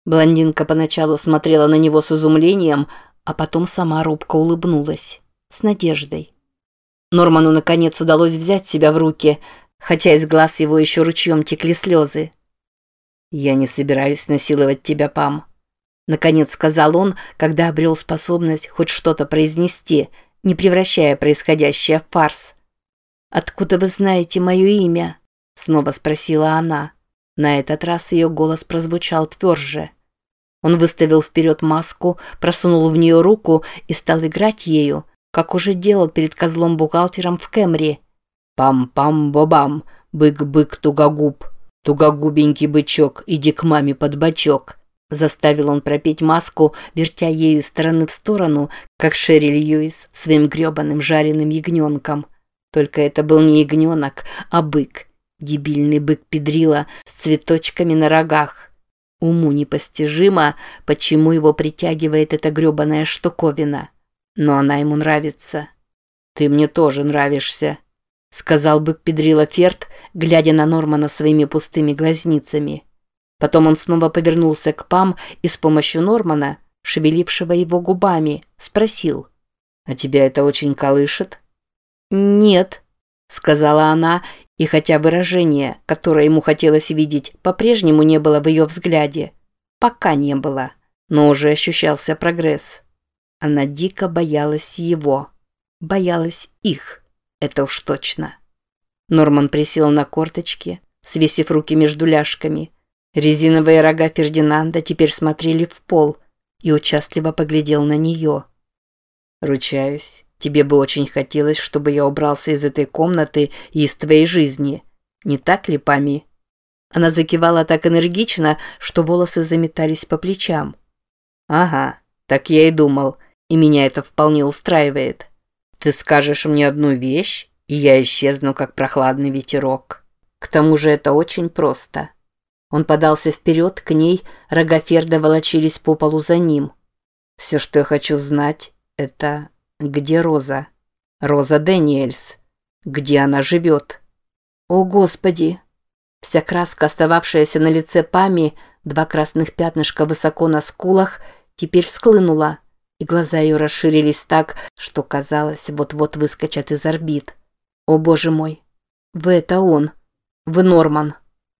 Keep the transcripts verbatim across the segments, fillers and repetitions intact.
Блондинка поначалу смотрела на него с изумлением, а потом сама робко улыбнулась. С надеждой. Норману наконец удалось взять себя в руки, хотя из глаз его еще ручьем текли слезы. «Я не собираюсь насиловать тебя, Пам», — наконец сказал он, когда обрел способность хоть что-то произнести, не превращая происходящее в фарс. «Откуда вы знаете мое имя?» — снова спросила она. На этот раз ее голос прозвучал тверже. Он выставил вперед маску, просунул в нее руку и стал играть ею, как уже делал перед козлом-бухгалтером в Кэмри. «Пам-пам-бобам, бык-бык-тугогуб, тугогубенький бычок, иди к маме под бочок», заставил он пропеть маску, вертя ею из стороны в сторону, как Шерри Льюис своим гребаным жареным ягненком. Только это был не ягненок, а бык. Дебильный бык-педрила с цветочками на рогах. Уму непостижимо, почему его притягивает эта гребаная штуковина. Но она ему нравится. «Ты мне тоже нравишься», — сказал бык-педрила Ферд, глядя на Нормана своими пустыми глазницами. Потом он снова повернулся к Пам и с помощью Нормана, шевелившего его губами, спросил: «А тебя это очень колышет?» «Нет», — сказала она, и хотя выражение, которое ему хотелось видеть, по-прежнему не было в ее взгляде, пока не было, но уже ощущался прогресс. Она дико боялась его, боялась их, это уж точно. Норман присел на корточки, свесив руки между ляжками. Резиновые рога Фердинанда теперь смотрели в пол и участливо поглядел на нее. «Ручаюсь. Тебе бы очень хотелось, чтобы я убрался из этой комнаты и из твоей жизни. Не так ли, Пами?» Она закивала так энергично, что волосы заметались по плечам. «Ага, так я и думал, и меня это вполне устраивает. Ты скажешь мне одну вещь, и я исчезну, как прохладный ветерок. К тому же это очень просто». Он подался вперед к ней, рога Ферда волочились по полу за ним. «Все, что я хочу знать, это... Где Роза? Роза Дэниэльс. Где она живет?» «О, Господи!» Вся краска, остававшаяся на лице Пами, два красных пятнышка высоко на скулах, теперь всклынула, и глаза ее расширились так, что, казалось, вот-вот выскочат из орбит. «О, Боже мой! Вы это он! Вы Норман!»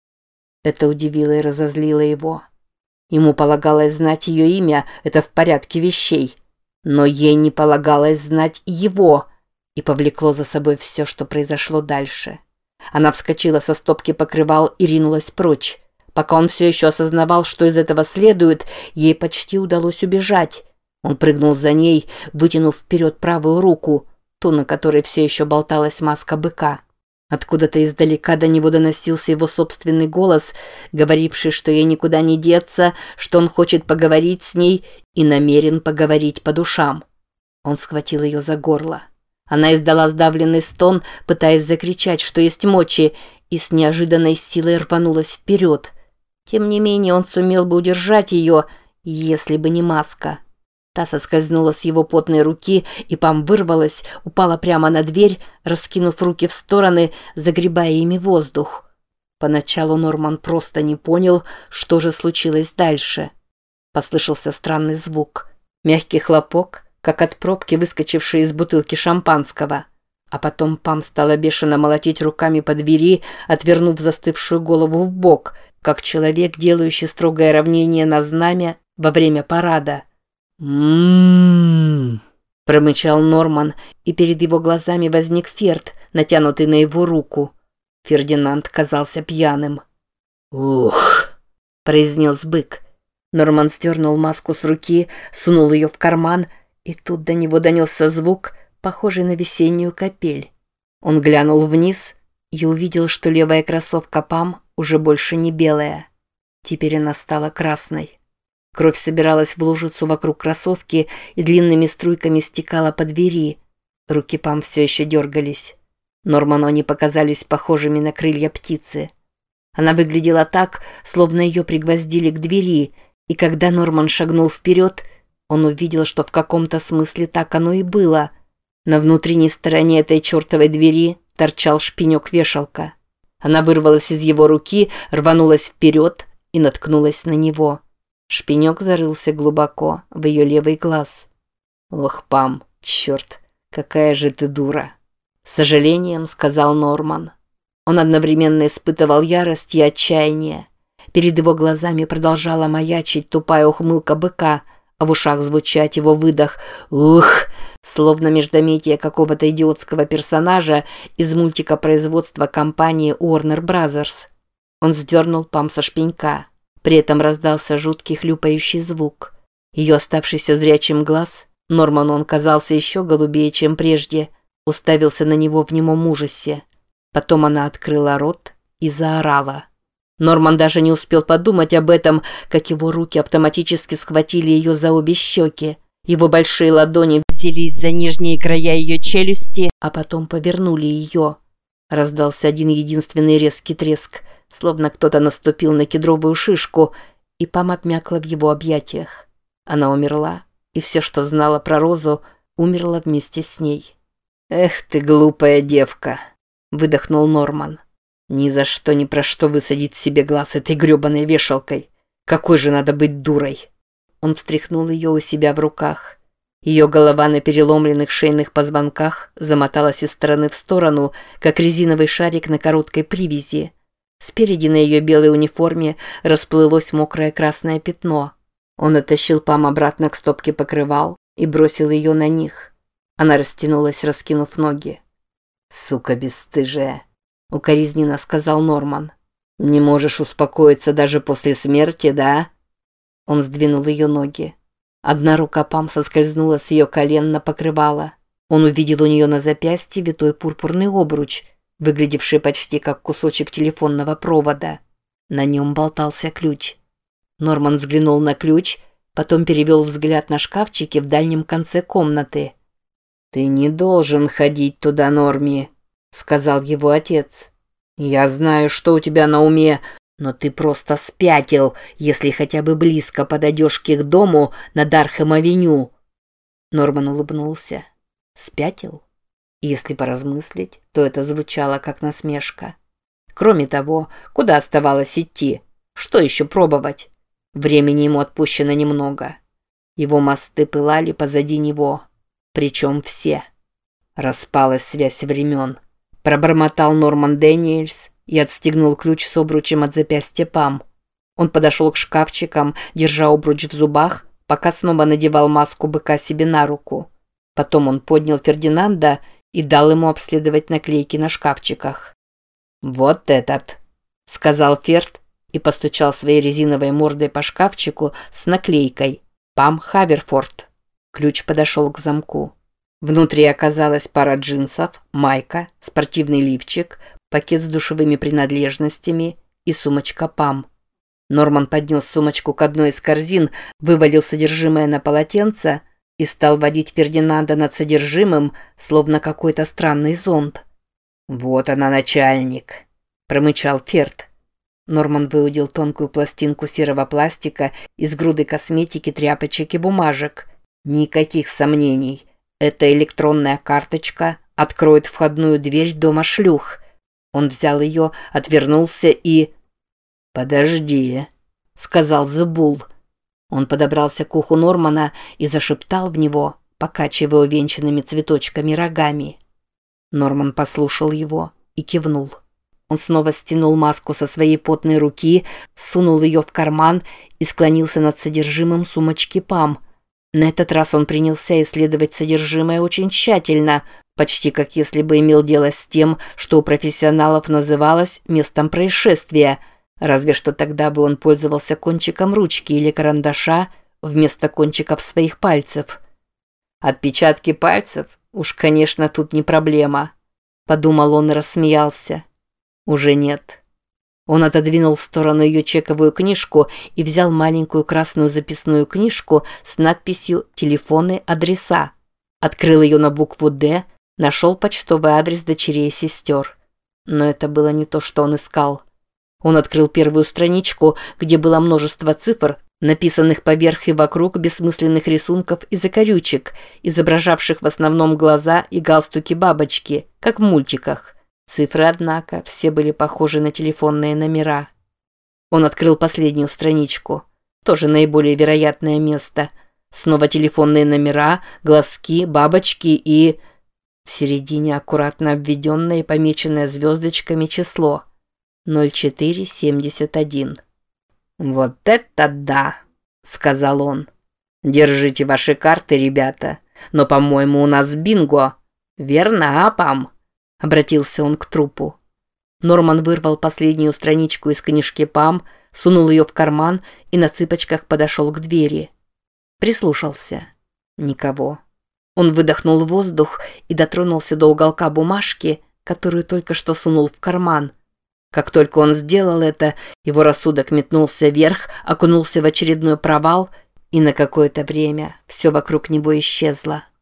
Это удивило и разозлило его. Ему полагалось знать ее имя, это в порядке вещей. Но ей не полагалось знать его, и повлекло за собой все, что произошло дальше. Она вскочила со стопки покрывал и ринулась прочь. Пока он все еще осознавал, что из этого следует, ей почти удалось убежать. Он прыгнул за ней, вытянув вперед правую руку, ту, на которой все еще болталась маска быка. Откуда-то издалека до него доносился его собственный голос, говоривший, что ей никуда не деться, что он хочет поговорить с ней и намерен поговорить по душам. Он схватил ее за горло. Она издала сдавленный стон, пытаясь закричать, что есть мочи, и с неожиданной силой рванулась вперед. Тем не менее он сумел бы удержать ее, если бы не маска. Та соскользнула с его потной руки, и Пам вырвалась, упала прямо на дверь, раскинув руки в стороны, загребая ими воздух. Поначалу Норман просто не понял, что же случилось дальше. Послышался странный звук. Мягкий хлопок, как от пробки, выскочившей из бутылки шампанского. А потом Пам стала бешено молотить руками по двери, отвернув застывшую голову в бок, как человек, делающий строгое равнение на знамя во время парада. «М-м-м», промычал Норман, и перед его глазами возник Ферд, натянутый на его руку. Фердинанд казался пьяным. «Ух», — произнес бык. Норман сдернул маску с руки, сунул ее в карман, и тут до него донесся звук, похожий на весеннюю капель. Он глянул вниз и увидел, что левая кроссовка Пам уже больше не белая. Теперь она стала красной. Кровь собиралась в лужицу вокруг кроссовки и длинными струйками стекала по двери. Руки Пам все еще дергались. Норману они показались похожими на крылья птицы. Она выглядела так, словно ее пригвоздили к двери, и когда Норман шагнул вперед, он увидел, что в каком-то смысле так оно и было. На внутренней стороне этой чертовой двери торчал шпинек-вешалка. Она вырвалась из его руки, рванулась вперед и наткнулась на него. Шпинек зарылся глубоко в ее левый глаз. «Ох, Пам, черт, какая же ты дура!» С сожалением сказал Норман. Он одновременно испытывал ярость и отчаяние. Перед его глазами продолжала маячить тупая ухмылка быка, а в ушах звучать его выдох «Ух!», словно междометие какого-то идиотского персонажа из мультика производства компании Warner Brothers. Он сдернул Пам со шпенька. При этом раздался жуткий хлюпающий звук. Ее оставшийся зрячим глаз, Норману он казался еще голубее, чем прежде, уставился на него в немом ужасе. Потом она открыла рот и заорала. Норман даже не успел подумать об этом, как его руки автоматически схватили ее за обе щеки. Его большие ладони взялись за нижние края ее челюсти, а потом повернули ее. Раздался один единственный резкий треск, словно кто-то наступил на кедровую шишку, и Пам обмякла в его объятиях. Она умерла, и все, что знала про Розу, умерло вместе с ней. «Эх ты, глупая девка!» – выдохнул Норман. «Ни за что ни про что высадить себе глаз этой грёбаной вешалкой. Какой же надо быть дурой!» Он встряхнул ее у себя в руках. Ее голова на переломленных шейных позвонках замоталась из стороны в сторону, как резиновый шарик на короткой привязи. Спереди на ее белой униформе расплылось мокрое красное пятно. Он оттащил Пам обратно к стопке покрывал и бросил ее на них. Она растянулась, раскинув ноги. «Сука бесстыжая», — укоризненно сказал Норман. «Не можешь успокоиться даже после смерти, да?» Он сдвинул ее ноги. Одна рука Пам соскользнула с ее колен на покрывало. Он увидел у нее на запястье витой пурпурный обруч, выглядевший почти как кусочек телефонного провода. На нем болтался ключ. Норман взглянул на ключ, потом перевел взгляд на шкафчики в дальнем конце комнаты. «Ты не должен ходить туда, Норми», — сказал его отец. «Я знаю, что у тебя на уме, но ты просто спятил, если хотя бы близко подойдешь к их дому на Дархэм-авеню». Норман улыбнулся. «Спятил?» Если поразмыслить, то это звучало как насмешка. Кроме того, куда оставалось идти? Что еще пробовать? Времени ему отпущено немного. Его мосты пылали позади него. Причем все. Распалась связь времен. Пробормотал Норман Дэниельс и отстегнул ключ с обручем от запястья Пам. Он подошел к шкафчикам, держа обруч в зубах, пока снова надевал маску быка себе на руку. Потом он поднял Фердинанда и дал ему обследовать наклейки на шкафчиках. «Вот этот», — сказал Ферд и постучал своей резиновой мордой по шкафчику с наклейкой «Пам Хаверфорд». Ключ подошел к замку. Внутри оказалась пара джинсов, майка, спортивный лифчик, пакет с душевыми принадлежностями и сумочка Пам. Норман поднес сумочку к одной из корзин, вывалил содержимое на полотенце и стал водить Фердинанда над содержимым, словно какой-то странный зонд. «Вот она, начальник», — промычал Ферд. Норман выудил тонкую пластинку серого пластика из груды косметики, тряпочек и бумажек. Никаких сомнений. Эта электронная карточка откроет входную дверь дома шлюх. Он взял ее, отвернулся и... «Подожди», — сказал Зебул. Он подобрался к уху Нормана и зашептал в него, покачивая увенчанными цветочками рогами. Норман послушал его и кивнул. Он снова стянул маску со своей потной руки, сунул ее в карман и склонился над содержимым сумочки Пам. На этот раз он принялся исследовать содержимое очень тщательно, почти как если бы имел дело с тем, что у профессионалов называлось местом происшествия, разве что тогда бы он пользовался кончиком ручки или карандаша вместо кончиков своих пальцев. «Отпечатки пальцев? Уж, конечно, тут не проблема», — подумал он и рассмеялся. «Уже нет». Он отодвинул в сторону ее чековую книжку и взял маленькую красную записную книжку с надписью «Телефоны, адреса». Открыл ее на букву «Д», нашел почтовый адрес дочерей и сестер. Но это было не то, что он искал. Он открыл первую страничку, где было множество цифр, написанных поверх и вокруг бессмысленных рисунков и закорючек, изображавших в основном глаза и галстуки бабочки, как в мультиках. Цифры, однако, все были похожи на телефонные номера. Он открыл последнюю страничку. Тоже наиболее вероятное место. Снова телефонные номера, глазки, бабочки и... В середине аккуратно обведенное и помеченное звездочками число. ноль четыре семьдесят один. «Вот это да!» — сказал он. «Держите ваши карты, ребята. Но, по-моему, у нас бинго. Верно, а, Пам?» — обратился он к трупу. Норман вырвал последнюю страничку из книжки Пам, сунул ее в карман и на цыпочках подошел к двери. Прислушался. Никого. Он выдохнул воздух и дотронулся до уголка бумажки, которую только что сунул в карман. Как только он сделал это, его рассудок метнулся вверх, окунулся в очередной провал, и на какое-то время все вокруг него исчезло.